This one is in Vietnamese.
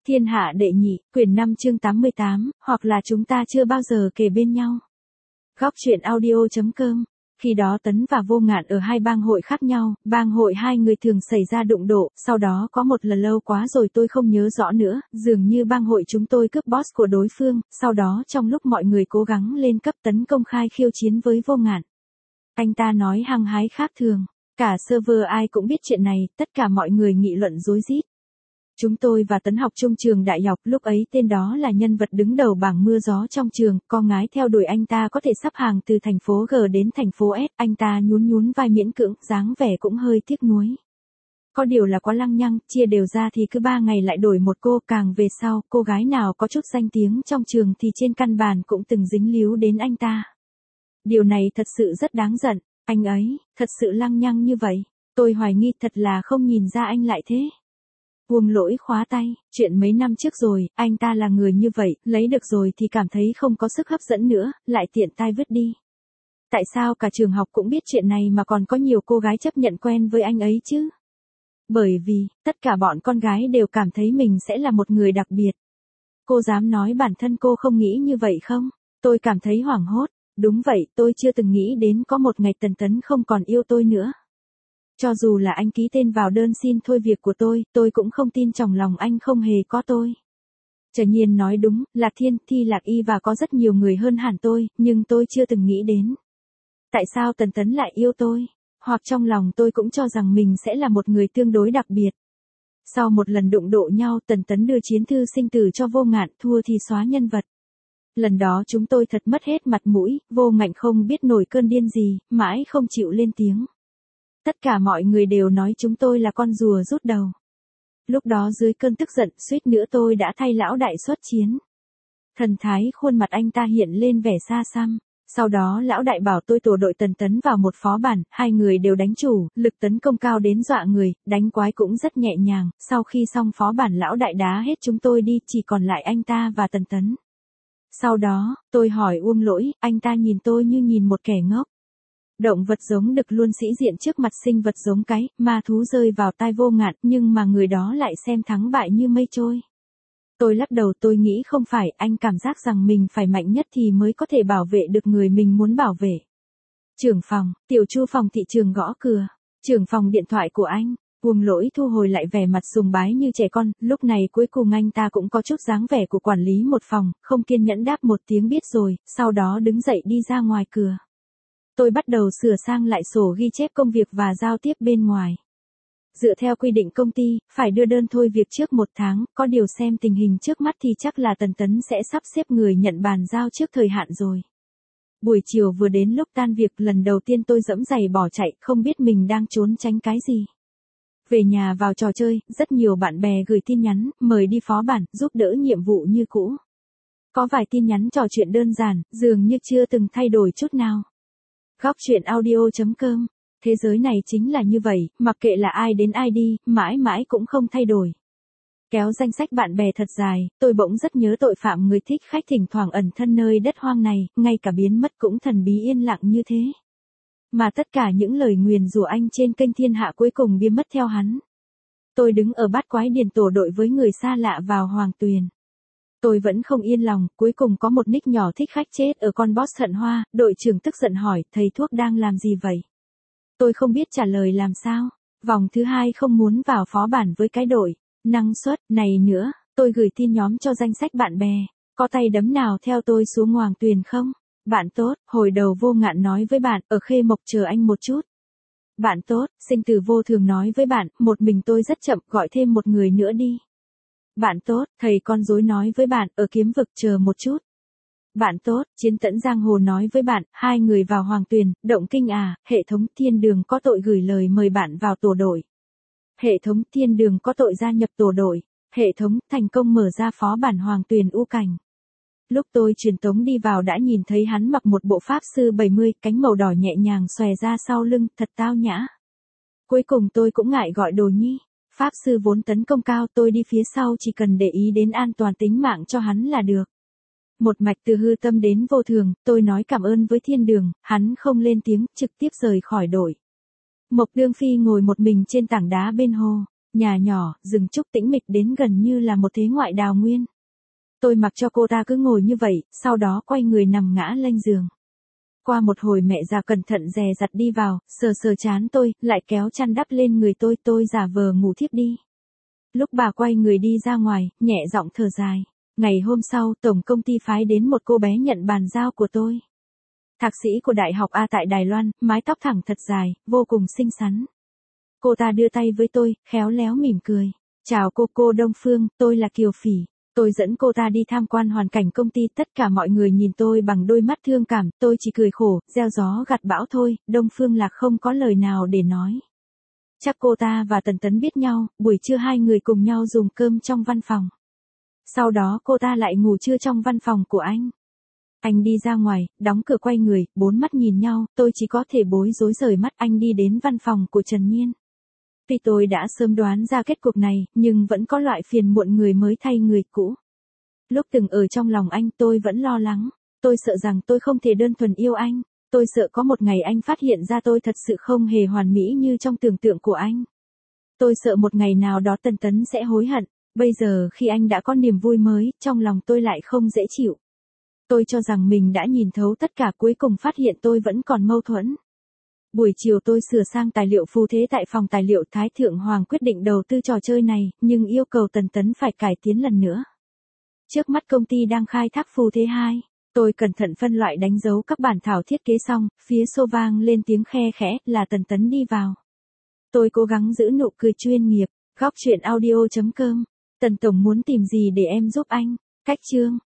Thiên hạ đệ nhị, quyển 5 chương 88, hoặc là chúng ta chưa bao giờ kề bên nhau. Góc truyện audio.com. Khi đó Tấn và Vô Ngạn ở hai bang hội khác nhau, bang hội hai người thường xảy ra đụng độ, sau đó có một lần lâu quá rồi tôi không nhớ rõ nữa, dường như bang hội chúng tôi cướp boss của đối phương, sau đó trong lúc mọi người cố gắng lên cấp Tấn công khai khiêu chiến với Vô Ngạn. Anh ta nói hăng hái khác thường, cả server ai cũng biết chuyện này, tất cả mọi người nghị luận rối rít. Chúng tôi và Tấn học chung trường đại học, lúc ấy tên đó là nhân vật đứng đầu bảng mưa gió trong trường, con gái theo đuổi anh ta có thể sắp hàng từ thành phố G đến thành phố S, anh ta nhún vai miễn cưỡng, dáng vẻ cũng hơi tiếc nuối. Có điều là quá lăng nhăng, chia đều ra thì cứ 3 ngày lại đổi một cô, càng về sau, cô gái nào có chút danh tiếng trong trường thì trên căn bản cũng từng dính líu đến anh ta. Điều này thật sự rất đáng giận, anh ấy, thật sự lăng nhăng như vậy, tôi hoài nghi thật là không nhìn ra anh lại thế. Uông Lỗi khóa tay, chuyện mấy năm trước rồi, anh ta là người như vậy, lấy được rồi thì cảm thấy không có sức hấp dẫn nữa, lại tiện tay vứt đi. Tại sao cả trường học cũng biết chuyện này mà còn có nhiều cô gái chấp nhận quen với anh ấy chứ? Bởi vì, tất cả bọn con gái đều cảm thấy mình sẽ là một người đặc biệt. Cô dám nói bản thân cô không nghĩ như vậy không? Tôi cảm thấy hoảng hốt, đúng vậy, tôi chưa từng nghĩ đến có một ngày Tấn không còn yêu tôi nữa. Cho dù là anh ký tên vào đơn xin thôi việc của tôi cũng không tin trong lòng anh không hề có tôi. Trà Nhiên nói đúng, Lạc Thiên, Thi Lạc Y và có rất nhiều người hơn hẳn tôi, nhưng tôi chưa từng nghĩ đến. Tại sao Tấn lại yêu tôi? Hoặc trong lòng tôi cũng cho rằng mình sẽ là một người tương đối đặc biệt. Sau một lần đụng độ nhau, Tấn đưa chiến thư sinh tử cho Vô Ngạn, thua thì xóa nhân vật. Lần đó chúng tôi thật mất hết mặt mũi, Vô Ngạn không biết nổi cơn điên gì, mãi không chịu lên tiếng. Tất cả mọi người đều nói chúng tôi là con rùa rút đầu. Lúc đó dưới cơn tức giận, suýt nữa tôi đã thay lão đại xuất chiến. Thần thái khuôn mặt anh ta hiện lên vẻ xa xăm. Sau đó lão đại bảo tôi tổ đội Tấn vào một phó bản, hai người đều đánh chủ, lực tấn công cao đến dọa người, đánh quái cũng rất nhẹ nhàng. Sau khi xong phó bản lão đại đá hết chúng tôi đi, chỉ còn lại anh ta và Tấn. Sau đó, tôi hỏi Uông Lỗi, anh ta nhìn tôi như nhìn một kẻ ngốc. Động vật giống đực luôn sĩ diện trước mặt sinh vật giống cái, ma thú rơi vào tai Vô Ngạn, nhưng mà người đó lại xem thắng bại như mây trôi. Tôi lắc đầu, tôi nghĩ không phải, anh cảm giác rằng mình phải mạnh nhất thì mới có thể bảo vệ được người mình muốn bảo vệ. Trưởng phòng, Tiểu Chu phòng thị trường gõ cửa. Trưởng phòng, điện thoại của anh. Uông Lỗi thu hồi lại vẻ mặt sùng bái như trẻ con, lúc này cuối cùng anh ta cũng có chút dáng vẻ của quản lý một phòng, không kiên nhẫn đáp một tiếng biết rồi, sau đó đứng dậy đi ra ngoài cửa. Tôi bắt đầu sửa sang lại sổ ghi chép công việc và giao tiếp bên ngoài. Dựa theo quy định công ty, phải đưa đơn thôi việc trước 1 tháng, có điều xem tình hình trước mắt thì chắc là Tấn sẽ sắp xếp người nhận bàn giao trước thời hạn rồi. Buổi chiều vừa đến lúc tan việc, lần đầu tiên tôi giẫm giày bỏ chạy, không biết mình đang trốn tránh cái gì. Về nhà vào trò chơi, rất nhiều bạn bè gửi tin nhắn, mời đi phó bản, giúp đỡ nhiệm vụ như cũ. Có vài tin nhắn trò chuyện đơn giản, dường như chưa từng thay đổi chút nào. Góc truyện audio.com. Thế giới này chính là như vậy, mặc kệ là ai đến ai đi, mãi mãi cũng không thay đổi. Kéo danh sách bạn bè thật dài, tôi bỗng rất nhớ tội phạm người thích khách thỉnh thoảng ẩn thân nơi đất hoang này, ngay cả biến mất cũng thần bí yên lặng như thế. Mà tất cả những lời nguyền rủa anh trên kênh thiên hạ cuối cùng biến mất theo hắn. Tôi đứng ở bát quái điền tổ đội với người xa lạ vào Hoàng Tuyền. Tôi vẫn không yên lòng, cuối cùng có một nick nhỏ thích khách chết ở con boss Hận Hoa, đội trưởng tức giận hỏi, thầy thuốc đang làm gì vậy? Tôi không biết trả lời làm sao. Vòng thứ 2 không muốn vào phó bản với cái đội năng suất này nữa, tôi gửi tin nhóm cho danh sách bạn bè. Có tay đấm nào theo tôi xuống Hoàng Tuyền không? Bạn tốt, hồi đầu Vô Ngạn nói với bạn, ở Khê Mộc chờ anh một chút. Bạn tốt, Sinh Tử Vô Thường nói với bạn, một mình tôi rất chậm, gọi thêm một người nữa đi. Bạn tốt, thầy con rối nói với bạn, ở Kiếm Vực chờ một chút. Bạn tốt, Chiến Tẫn Giang Hồ nói với bạn, 2 người vào Hoàng Tuyền, động kinh à, hệ thống Thiên Đường có tội gửi lời mời bạn vào tổ đội. Hệ thống Thiên Đường có tội gia nhập tổ đội. Hệ thống thành công mở ra phó bản Hoàng Tuyền U Cảnh. Lúc tôi truyền tống đi vào đã nhìn thấy hắn mặc một bộ pháp sư 70, cánh màu đỏ nhẹ nhàng xòe ra sau lưng, thật tao nhã. Cuối cùng tôi cũng ngại gọi đồ nhi. Pháp sư vốn tấn công cao, tôi đi phía sau chỉ cần để ý đến an toàn tính mạng cho hắn là được. Một mạch từ hư tâm đến vô thường, tôi nói cảm ơn với Thiên Đường, hắn không lên tiếng, trực tiếp rời khỏi đội. Mộc Đương Phi ngồi một mình trên tảng đá bên hồ, Nhà nhỏ, rừng trúc tĩnh mịch đến gần như là một thế ngoại đào nguyên. Tôi mặc cho cô ta cứ ngồi như vậy, sau đó quay người nằm ngã lên giường. Qua một hồi mẹ già cẩn thận dè dặt đi vào, sờ sờ trán tôi, lại kéo chăn đắp lên người tôi giả vờ ngủ thiếp đi. Lúc bà quay người đi ra ngoài, nhẹ giọng thở dài. Ngày hôm sau, tổng công ty phái đến một cô bé nhận bàn giao của tôi. Thạc sĩ của Đại học A tại Đài Loan, mái tóc thẳng thật dài, vô cùng xinh xắn. Cô ta đưa tay với tôi, khéo léo mỉm cười. Chào cô Đông Phương, tôi là Kiều Phỉ. Tôi dẫn cô ta đi tham quan hoàn cảnh công ty, tất cả mọi người nhìn tôi bằng đôi mắt thương cảm, tôi chỉ cười khổ, gieo gió gặt bão thôi, Đông Phương Lạc không có lời nào để nói. Chắc cô ta và Tần Tấn biết nhau, buổi trưa hai người cùng nhau dùng cơm trong văn phòng. Sau đó cô ta lại ngủ trưa trong văn phòng của anh. Anh đi ra ngoài, đóng cửa quay người, bốn mắt nhìn nhau, tôi chỉ có thể bối rối rời mắt. Anh đi đến văn phòng của Trần Nhiên. Tuy tôi đã sớm đoán ra kết cục này, nhưng vẫn có loại phiền muộn người mới thay người cũ. Lúc từng ở trong lòng anh tôi vẫn lo lắng. Tôi sợ rằng tôi không thể đơn thuần yêu anh. Tôi sợ có một ngày anh phát hiện ra tôi thật sự không hề hoàn mỹ như trong tưởng tượng của anh. Tôi sợ một ngày nào đó Tần Tấn sẽ hối hận. Bây giờ khi anh đã có niềm vui mới, trong lòng tôi lại không dễ chịu. Tôi cho rằng mình đã nhìn thấu tất cả, cuối cùng phát hiện tôi vẫn còn mâu thuẫn. Buổi chiều tôi sửa sang tài liệu phù thế tại phòng tài liệu. Thái Thượng Hoàng quyết định đầu tư trò chơi này, nhưng yêu cầu Tần Tấn phải cải tiến lần nữa. Trước mắt công ty đang khai thác phù thế 2. Tôi cẩn thận phân loại đánh dấu các bản thảo thiết kế xong, phía sau vang lên tiếng khe khẽ, là Tần Tấn đi vào. Tôi cố gắng giữ nụ cười chuyên nghiệp. Góc chuyện audio.com. Tần Tổng muốn tìm gì để em giúp anh? Cách chương.